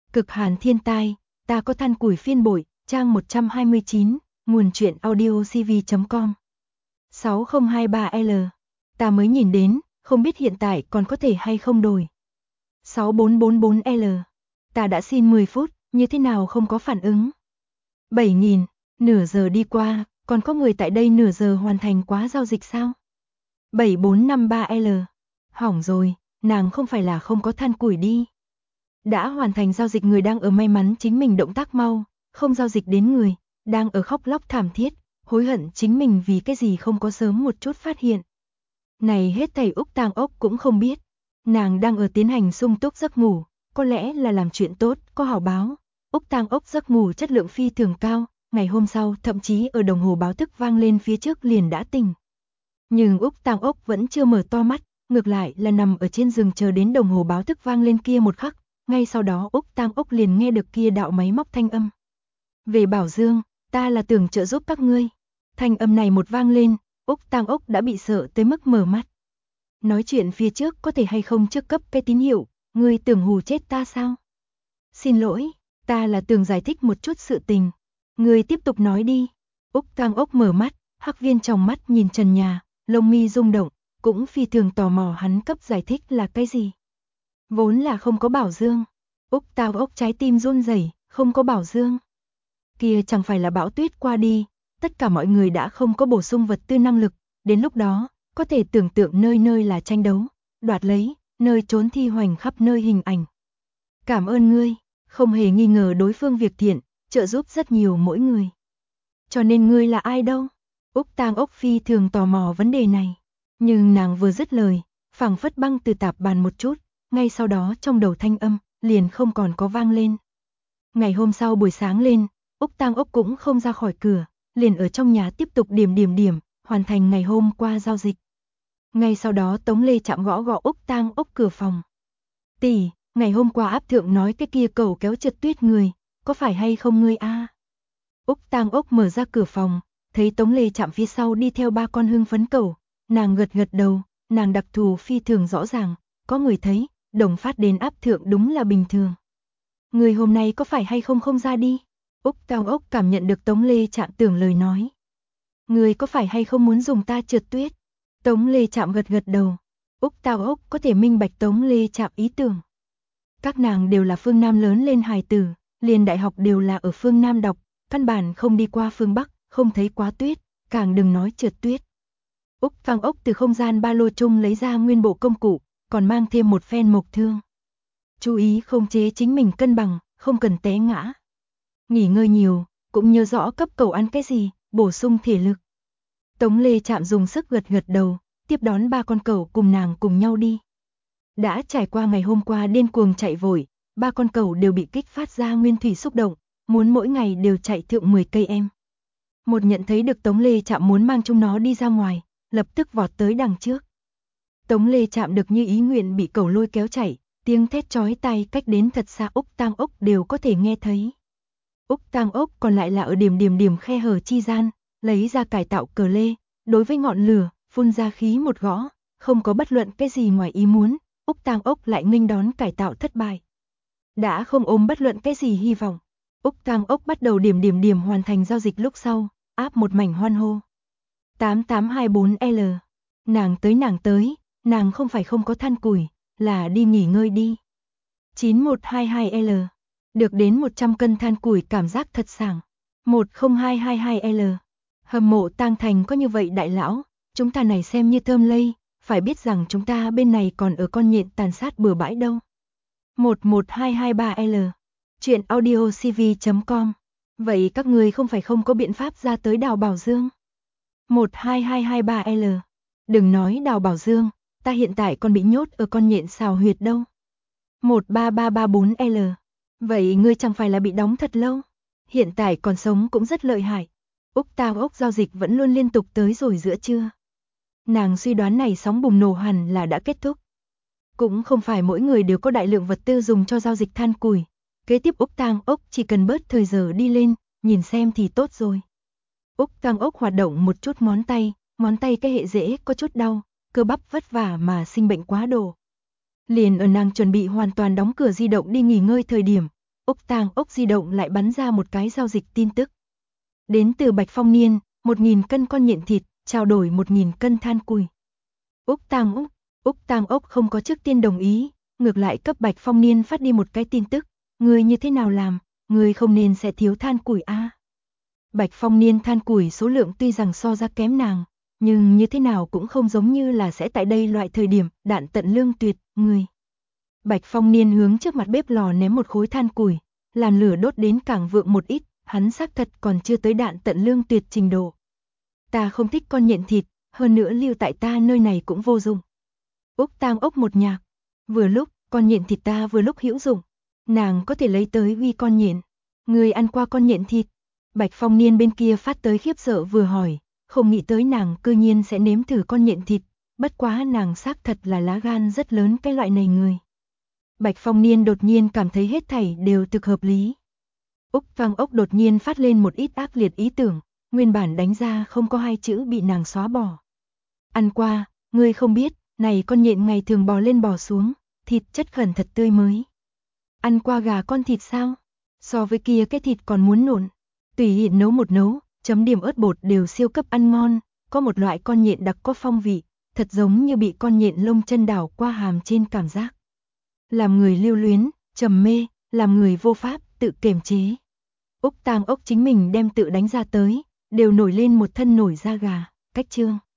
Cực hàn thiên tai, ta có than củi phiên bội, trang 129, nguồn truyện audiocv.com. 6023L. Ta mới nhìn đến, không biết hiện tại còn có thể hay không đổi. 6444L. Ta đã xin 10 phút, như thế nào không có phản ứng. 7000, nửa giờ đi qua, còn có người tại đây nửa giờ hoàn thành quá giao dịch sao? 7453L. Hỏng rồi, nàng không phải là không có than củi đi. Đã hoàn thành giao dịch người đang ở may mắn chính mình động tác mau, không giao dịch đến người, đang ở khóc lóc thảm thiết, hối hận chính mình vì cái gì không có sớm một chút phát hiện. Này hết thảy Úc Tang Ốc cũng không biết, nàng đang ở tiến hành sung túc giấc ngủ, có lẽ là làm chuyện tốt, có hảo báo. Úc Tang Ốc giấc ngủ chất lượng phi thường cao, ngày hôm sau thậm chí ở đồng hồ báo thức vang lên phía trước liền đã tỉnh. Nhưng Úc Tang Ốc vẫn chưa mở to mắt, ngược lại là nằm ở trên giường chờ đến đồng hồ báo thức vang lên kia một khắc, ngay sau đó Úc Tang Ốc liền nghe được kia đạo máy móc thanh âm. Về Bảo Dương, ta là tưởng trợ giúp các ngươi. Thanh âm này một vang lên, Úc Tang Ốc đã bị sợ tới mức mở mắt. Nói chuyện phía trước có thể hay không trước cấp cái tín hiệu, ngươi tưởng hù chết ta sao? Xin lỗi, ta là tưởng giải thích một chút sự tình. Ngươi tiếp tục nói đi. Úc Tang Ốc mở mắt, hắc viên trong mắt nhìn trần nhà, lông mi rung động, cũng phi thường tò mò hắn cấp giải thích là cái gì. Vốn là không có Bảo Dương. Úc Tang Ốc trái tim run rẩy, không có Bảo Dương. Kia chẳng phải là bão tuyết qua đi, tất cả mọi người đã không có bổ sung vật tư năng lực, đến lúc đó, có thể tưởng tượng nơi nơi là tranh đấu, đoạt lấy, nơi trốn thi hoành khắp nơi hình ảnh. Cảm ơn ngươi, không hề nghi ngờ đối phương việc thiện, trợ giúp rất nhiều mỗi người. Cho nên ngươi là ai đâu? Úc Tang Ốc phi thường tò mò vấn đề này, nhưng nàng vừa dứt lời, phảng phất băng từ tạp bàn một chút, ngay sau đó trong đầu thanh âm liền không còn có vang lên. Ngày hôm sau buổi sáng lên, Úc Tang Ốc cũng không ra khỏi cửa, liền ở trong nhà tiếp tục điểm, hoàn thành ngày hôm qua giao dịch. Ngay sau đó Tống Lê chạm gõ Úc Tang Ốc cửa phòng. Tỷ, ngày hôm qua áp thượng nói cái kia cầu kéo trượt tuyết người, có phải hay không ngươi a? Úc Tang Ốc mở ra cửa phòng, thấy Tống Lê chạm phía sau đi theo ba con hưng phấn cầu, nàng gật gật đầu, nàng đặc thù phi thường rõ ràng, có người thấy, đồng phát đến áp thượng đúng là bình thường. Người hôm nay có phải hay không không ra đi? Úc Tang Ốc cảm nhận được Tống Lê Trạm tưởng lời nói. Người có phải hay không muốn dùng ta trượt tuyết? Tống Lê Trạm gật gật đầu. Úc Tang Ốc có thể minh bạch Tống Lê Trạm ý tưởng. Các nàng đều là phương Nam lớn lên hài tử, liền đại học đều là ở phương Nam đọc, căn bản không đi qua phương Bắc, không thấy quá tuyết, càng đừng nói trượt tuyết. Úc Tang Ốc từ không gian ba lô chung lấy ra nguyên bộ công cụ, còn mang thêm một phen mộc thương. Chú ý không chế chính mình cân bằng, không cần té ngã. Nghỉ ngơi nhiều, cũng nhớ rõ cấp cầu ăn cái gì, bổ sung thể lực. Tống Lê Trạm dùng sức gật gật đầu, tiếp đón ba con cẩu cùng nàng cùng nhau đi. Đã trải qua ngày hôm qua điên cuồng chạy vội, ba con cẩu đều bị kích phát ra nguyên thủy xúc động, muốn mỗi ngày đều chạy thượng 10 cây em. Một nhận thấy được Tống Lê Trạm muốn mang chúng nó đi ra ngoài, lập tức vọt tới đằng trước. Tống Lê Trạm được như ý nguyện bị cẩu lôi kéo chạy, tiếng thét chói tai cách đến thật xa Úc Tang Ốc đều có thể nghe thấy. Úc Tang Ốc còn lại là ở điểm khe hở chi gian, lấy ra cải tạo cờ lê, đối với ngọn lửa, phun ra khí một gõ, không có bất luận cái gì ngoài ý muốn, Úc Tang Ốc lại nghênh đón cải tạo thất bại. Đã không ôm bất luận cái gì hy vọng, Úc Tang Ốc bắt đầu điểm hoàn thành giao dịch lúc sau, áp một mảnh hoan hô. 8824L. Nàng tới, nàng không phải không có than củi, là đi nghỉ ngơi đi. 9122L. Được đến 100 cân than củi cảm giác thật sảng. 10222L. Hâm mộ Tang Thành có như vậy đại lão, chúng ta này xem như thơm lây, phải biết rằng chúng ta bên này còn ở con nhện tàn sát bừa bãi đâu. 11223L. Chuyện audiocv.com. Vậy các người không phải không có biện pháp ra tới đào Bảo Dương? 12223L. Đừng nói đào Bảo Dương, ta hiện tại còn bị nhốt ở con nhện xào huyệt đâu. 13334L. Vậy ngươi chẳng phải là bị đóng thật lâu? Hiện tại còn sống cũng rất lợi hại. Úc Tang Ốc giao dịch vẫn luôn liên tục tới rồi giữa trưa. Nàng suy đoán này sóng bùng nổ hẳn là đã kết thúc. Cũng không phải mỗi người đều có đại lượng vật tư dùng cho giao dịch than củi. Kế tiếp Úc Tang Ốc chỉ cần bớt thời giờ đi lên, nhìn xem thì tốt rồi. Úc Tang Ốc hoạt động một chút ngón tay cái hệ rễ có chút đau, cơ bắp vất vả mà sinh bệnh quá độ. Liền ở nàng chuẩn bị hoàn toàn đóng cửa di động đi nghỉ ngơi thời điểm, Úc Tang Úc di động lại bắn ra một cái giao dịch tin tức. Đến từ Bạch Phong Niên, 1.000 cân con nhện thịt, trao đổi 1.000 cân than củi. Úc Tang Úc không có trước tiên đồng ý, ngược lại cấp Bạch Phong Niên phát đi một cái tin tức, ngươi như thế nào làm, ngươi không nên sẽ thiếu than củi a. Bạch Phong Niên than củi số lượng tuy rằng so ra kém nàng, nhưng như thế nào cũng không giống như là sẽ tại đây loại thời điểm, đạn tận lương tuyệt, ngươi. Bạch Phong Niên hướng trước mặt bếp lò ném một khối than củi, làn lửa đốt đến càng vượng một ít, hắn xác thật còn chưa tới đạn tận lương tuyệt trình độ. Ta không thích con nhện thịt, hơn nữa lưu tại ta nơi này cũng vô dụng. Úc Tang Úc một nhạc, vừa lúc, con nhện thịt ta vừa lúc hữu dụng, nàng có thể lấy tới uy con nhện. Người ăn qua con nhện thịt? Bạch Phong Niên bên kia phát tới khiếp sợ vừa hỏi, không nghĩ tới nàng cư nhiên sẽ nếm thử con nhện thịt, bất quá nàng xác thật là lá gan rất lớn cái loại này người. Bạch Phong Niên đột nhiên cảm thấy hết thảy đều thực hợp lý. Úc Tang Úc đột nhiên phát lên một ít ác liệt ý tưởng, nguyên bản đánh ra không có hai chữ bị nàng xóa bỏ. Ăn qua, ngươi không biết, này con nhện ngày thường bò lên bò xuống, thịt chất khẩn thật tươi mới. Ăn qua gà con thịt sao? So với kia cái thịt còn muốn nộn. Tùy hiện nấu một nấu, chấm điểm ớt bột đều siêu cấp ăn ngon, có một loại con nhện đặc có phong vị, thật giống như bị con nhện lông chân đảo qua hàm trên cảm giác. Làm người lưu luyến, trầm mê, làm người vô pháp, tự kiềm chế. Úc Tang Úc chính mình đem tự đánh ra tới, đều nổi lên một thân nổi da gà, cách chương.